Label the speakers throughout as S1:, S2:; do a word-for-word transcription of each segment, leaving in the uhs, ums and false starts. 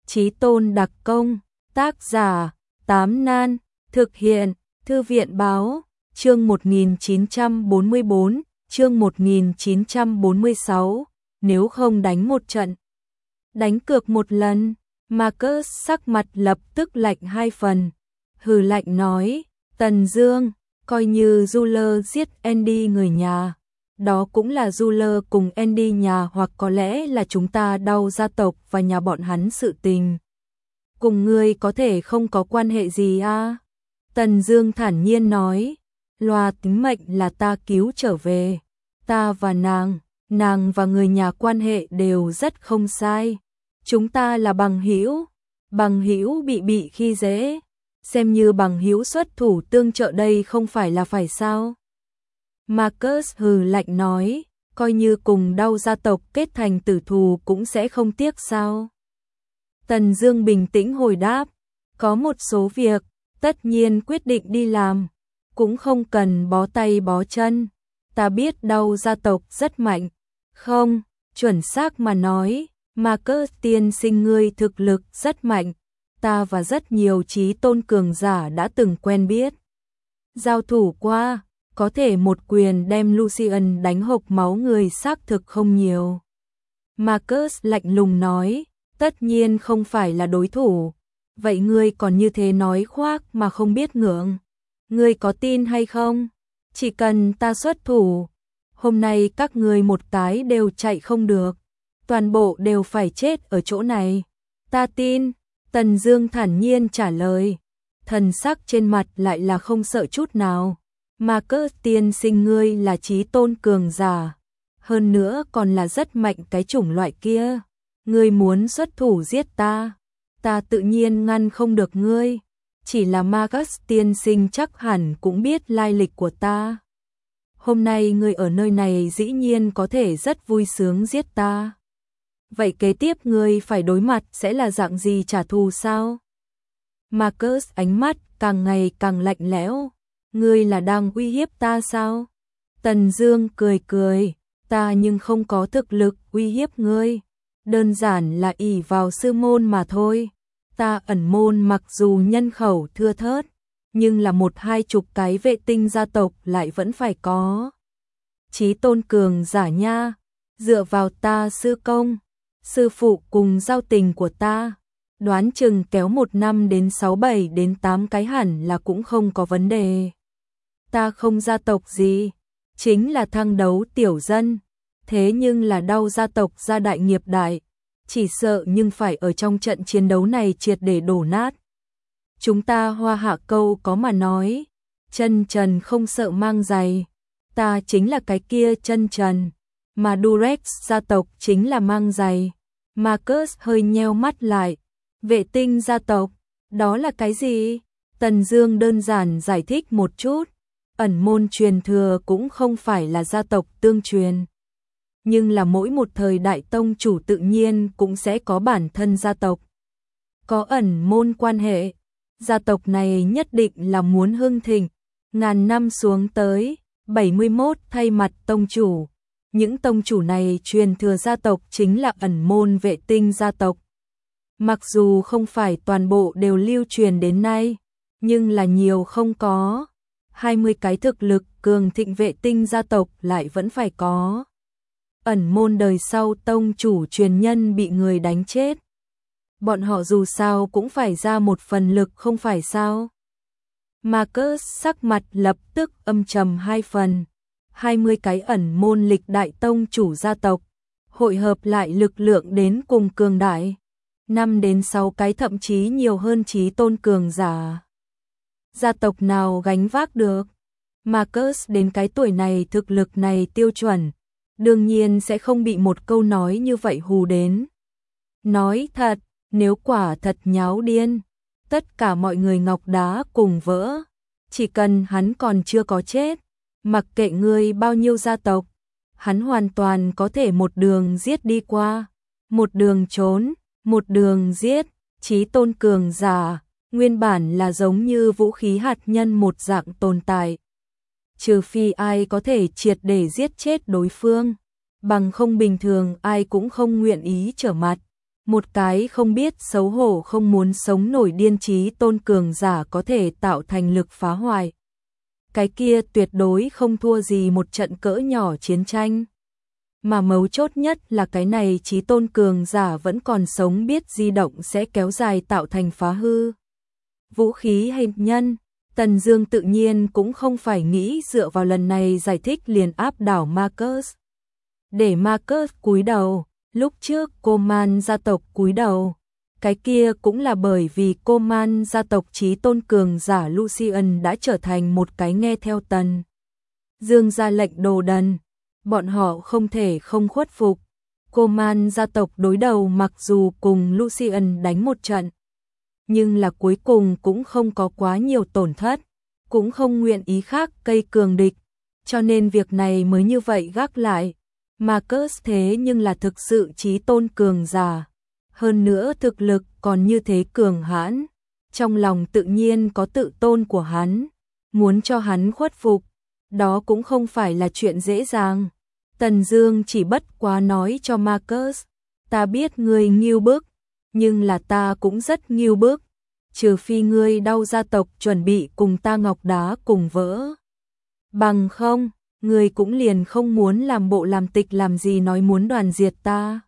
S1: Chí tôn đặc công, tác giả, Tám Nan, thực hiện, Thư viện báo, chương một nghìn chín trăm bốn mươi bốn, chương một nghìn chín trăm bốn mươi sáu, nếu không đánh một trận, đánh cược một lần, Marcus sắc mặt lập tức lạnh hai phần, hừ lạnh nói, Tần Dương, coi như Juler giết Andy người nhà, đó cũng là Juler cùng Andy nhà hoặc có lẽ là chúng ta đau gia tộc và nhà bọn hắn sự tình. Cùng ngươi có thể không có quan hệ gì à? Tần Dương thản nhiên nói, loa tính mệnh là ta cứu trở về, ta và nàng, nàng và người nhà quan hệ đều rất không sai. Chúng ta là bằng hữu, bằng hữu bị bị khi dễ, xem như bằng hữu xuất thủ tương trợ đây không phải là phải sao? Marcus hừ lạnh nói, coi như cùng đau gia tộc kết thành tử thù cũng sẽ không tiếc sao? Tần Dương bình tĩnh hồi đáp, có một số việc, tất nhiên quyết định đi làm, cũng không cần bó tay bó chân. Ta biết đau gia tộc rất mạnh, không, chuẩn xác mà nói, Marcus tiên sinh ngươi thực lực rất mạnh, ta và rất nhiều chí tôn cường giả đã từng quen biết. Giao thủ qua, có thể một quyền đem Lucian đánh hộc máu người xác thực không nhiều. Marcus lạnh lùng nói, tất nhiên không phải là đối thủ, vậy ngươi còn như thế nói khoác mà không biết ngượng. Ngươi có tin hay không? Chỉ cần ta xuất thủ, hôm nay các ngươi một cái đều chạy không được, toàn bộ đều phải chết ở chỗ này. Ta tin, Tần Dương thản nhiên trả lời, thần sắc trên mặt lại là không sợ chút nào. Marcus tiên sinh ngươi là chí tôn cường giả, hơn nữa còn là rất mạnh cái chủng loại kia. Ngươi muốn xuất thủ giết ta, ta tự nhiên ngăn không được ngươi. Chỉ là Marcus tiên sinh chắc hẳn cũng biết lai lịch của ta. Hôm nay ngươi ở nơi này dĩ nhiên có thể rất vui sướng giết ta. Vậy kế tiếp ngươi phải đối mặt sẽ là dạng gì trả thù sao? Marcus ánh mắt càng ngày càng lạnh lẽo. Ngươi là đang uy hiếp ta sao? Tần Dương cười cười, ta nhưng không có thực lực uy hiếp ngươi, đơn giản là ỷ vào sư môn mà thôi. Ta ẩn môn mặc dù nhân khẩu thưa thớt, nhưng là một hai chục cái vệ tinh gia tộc lại vẫn phải có. Chí tôn cường giả nha, dựa vào ta sư công, sư phụ cùng giao tình của ta, đoán chừng kéo một năm đến sáu bảy đến tám cái hẳn là cũng không có vấn đề. Ta không gia tộc gì, chính là thăng đấu tiểu dân, thế nhưng là đau gia tộc gia đại nghiệp đại, chỉ sợ nhưng phải ở trong trận chiến đấu này triệt để đổ nát. Chúng ta Hoa Hạ câu có mà nói, chân trần không sợ mang giày, ta chính là cái kia chân trần, mà Durex gia tộc chính là mang giày. Marcus hơi nheo mắt lại, vệ tinh gia tộc, đó là cái gì? Tần Dương đơn giản giải thích một chút, ẩn môn truyền thừa cũng không phải là gia tộc tương truyền, nhưng là mỗi một thời đại tông chủ tự nhiên cũng sẽ có bản thân gia tộc, có ẩn môn quan hệ. Gia tộc này nhất định là muốn hưng thịnh, ngàn năm xuống tới, bảy mươi mốt thay mặt tông chủ. Những tông chủ này truyền thừa gia tộc chính là ẩn môn vệ tinh gia tộc. Mặc dù không phải toàn bộ đều lưu truyền đến nay, nhưng là nhiều không có. hai mươi cái thực lực cường thịnh vệ tinh gia tộc lại vẫn phải có. Ẩn môn đời sau tông chủ truyền nhân bị người đánh chết, bọn họ dù sao cũng phải ra một phần lực không phải sao? Marcus sắc mặt lập tức âm trầm hai phần. hai mươi cái ẩn môn lịch đại tông chủ gia tộc, hội hợp lại lực lượng đến cùng cường đại. năm đến sáu cái thậm chí nhiều hơn chí tôn cường giả. Gia tộc nào gánh vác được? Marcus đến cái tuổi này thực lực này tiêu chuẩn, đương nhiên sẽ không bị một câu nói như vậy hù đến. Nói thật, nếu quả thật nháo điên, tất cả mọi người ngọc đá cùng vỡ, chỉ cần hắn còn chưa có chết, mặc kệ ngươi bao nhiêu gia tộc, hắn hoàn toàn có thể một đường giết đi qua, một đường trốn, một đường giết. Chí tôn cường giả, nguyên bản là giống như vũ khí hạt nhân một dạng tồn tại. Trừ phi ai có thể triệt để giết chết đối phương, bằng không bình thường ai cũng không nguyện ý trở mặt. Một cái không biết xấu hổ không muốn sống nổi điên trí tôn cường giả có thể tạo thành lực phá hoại. Cái kia tuyệt đối không thua gì một trận cỡ nhỏ chiến tranh. Mà mấu chốt nhất là cái này trí tôn cường giả vẫn còn sống, biết di động sẽ kéo dài tạo thành phá hư vũ khí hay nhân. Tần Dương tự nhiên cũng không phải nghĩ dựa vào lần này giải thích liền áp đảo Marcus. Để Marcus cúi đầu, lúc trước Cô Man gia tộc cúi đầu, cái kia cũng là bởi vì Cô Man gia tộc chí tôn cường giả Lucian đã trở thành một cái nghe theo Tần Dương ra lệnh đồ đần, bọn họ không thể không khuất phục. Cô Man gia tộc đối đầu mặc dù cùng Lucian đánh một trận, nhưng là cuối cùng cũng không có quá nhiều tổn thất, cũng không nguyện ý khác cây cường địch, cho nên việc này mới như vậy gác lại. Marcus thế nhưng là thực sự chí tôn cường giả, hơn nữa thực lực còn như thế cường hãn, trong lòng tự nhiên có tự tôn của hắn, muốn cho hắn khuất phục, đó cũng không phải là chuyện dễ dàng. Tần Dương chỉ bất quá nói cho Marcus, ta biết ngươi nghêu bức, nhưng là ta cũng rất nghêu bức, trừ phi ngươi đau gia tộc chuẩn bị cùng ta ngọc đá cùng vỡ. Bằng không, ngươi cũng liền không muốn làm bộ làm tịch làm gì nói muốn đoàn diệt ta.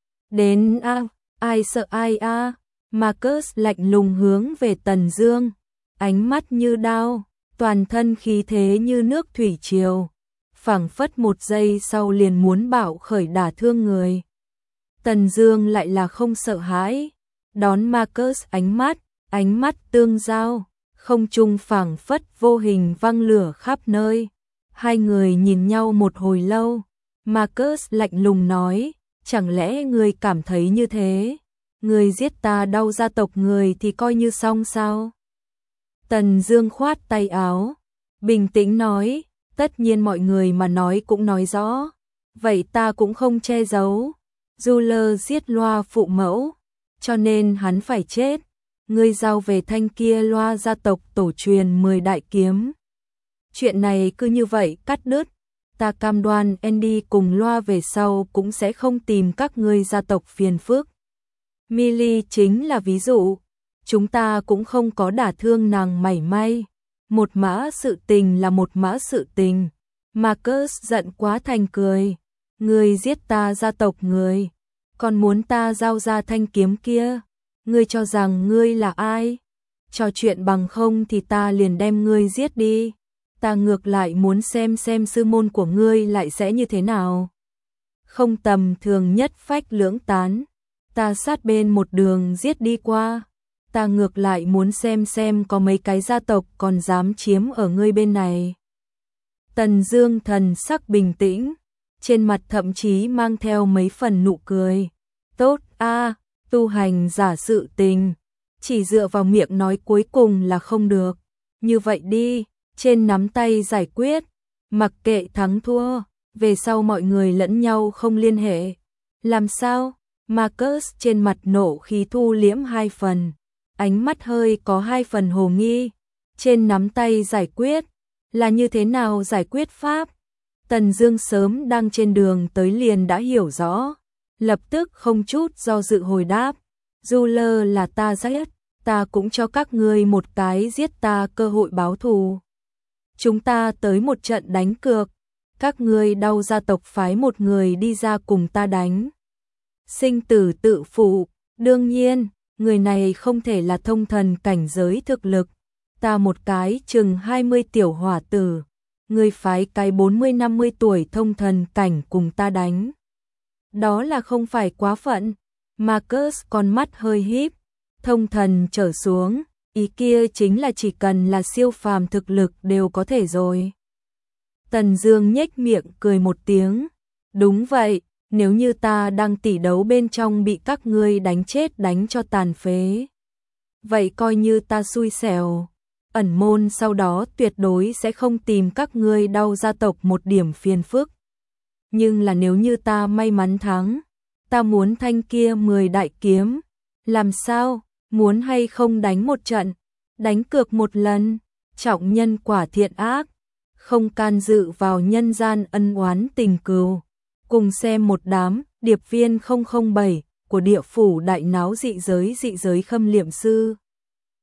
S1: Đến a, à, ai sợ ai a? À. Marcus lạnh lùng hướng về Tần Dương, ánh mắt như đao, toàn thân khí thế như nước thủy triều, phảng phất một giây sau liền muốn bạo khởi đả thương người. Tần Dương lại là không sợ hãi, đón Marcus ánh mắt, ánh mắt tương giao, không trung phảng phất vô hình văng lửa khắp nơi. Hai người nhìn nhau một hồi lâu, Marcus lạnh lùng nói, chẳng lẽ ngươi cảm thấy như thế? Ngươi giết ta đau gia tộc người thì coi như xong sao? Tần Dương khoát tay áo, bình tĩnh nói, tất nhiên mọi người mà nói cũng nói rõ, vậy ta cũng không che giấu. Juler giết Loa phụ mẫu, cho nên hắn phải chết. Ngươi giao về thanh kia Loa gia tộc tổ truyền mười đại kiếm. Chuyện này cứ như vậy cắt đứt, ta cam đoan Andy cùng Loa về sau cũng sẽ không tìm các ngươi gia tộc phiền phức. Millie chính là ví dụ, chúng ta cũng không có đả thương nàng mảy may. Một mã sự tình là một mã sự tình. Marcus giận quá thành cười, ngươi giết ta gia tộc người, còn muốn ta giao ra thanh kiếm kia, ngươi cho rằng ngươi là ai? Trò chuyện bằng không thì ta liền đem ngươi giết đi. Ta ngược lại muốn xem xem sư môn của ngươi lại sẽ như thế nào. Không tầm thường nhất phách lưỡng tán, ta sát bên một đường giết đi qua. Ta ngược lại muốn xem xem có mấy cái gia tộc còn dám chiếm ở ngươi bên này. Tần Dương thần sắc bình tĩnh, trên mặt thậm chí mang theo mấy phần nụ cười. Tốt a, à, tu hành giả sự tình, chỉ dựa vào miệng nói cuối cùng là không được. Như vậy đi, trên nắm tay giải quyết, mặc kệ thắng thua, về sau mọi người lẫn nhau không liên hệ. Làm sao? Marcus trên mặt nộ khí thu liễm hai phần, ánh mắt hơi có hai phần hồ nghi. Trên nắm tay giải quyết, là như thế nào giải quyết pháp? Tần Dương sớm đang trên đường tới liền đã hiểu rõ, lập tức không chút do dự hồi đáp, Juler là ta giết, ta cũng cho các ngươi một cái giết ta cơ hội báo thù. Chúng ta tới một trận đánh cược, các ngươi đau gia tộc phái một người đi ra cùng ta đánh. Sinh tử tự phụ, đương nhiên, người này không thể là thông thần cảnh giới thực lực. Ta một cái chừng hai mươi tiểu hỏa tử, người phái cái bốn mươi năm mươi tuổi thông thần cảnh cùng ta đánh. Đó là không phải quá phận. Marcus con mắt hơi híp, thông thần trở xuống, ý kia chính là chỉ cần là siêu phàm thực lực đều có thể rồi. Tần Dương nhếch miệng cười một tiếng, đúng vậy, nếu như ta đang tỷ đấu bên trong bị các ngươi đánh chết đánh cho tàn phế, vậy coi như ta xui xẻo. Ẩn môn sau đó tuyệt đối sẽ không tìm các ngươi đau gia tộc một điểm phiền phức. Nhưng là nếu như ta may mắn thắng, ta muốn thanh kia mười đại kiếm. Làm sao? Muốn hay không đánh một trận? Đánh cược một lần? Trọng nhân quả thiện ác, không can dự vào nhân gian ân oán tình cừu. Cùng xem một đám điệp viên không không bảy của địa phủ đại náo dị giới dị giới khâm liệm sư.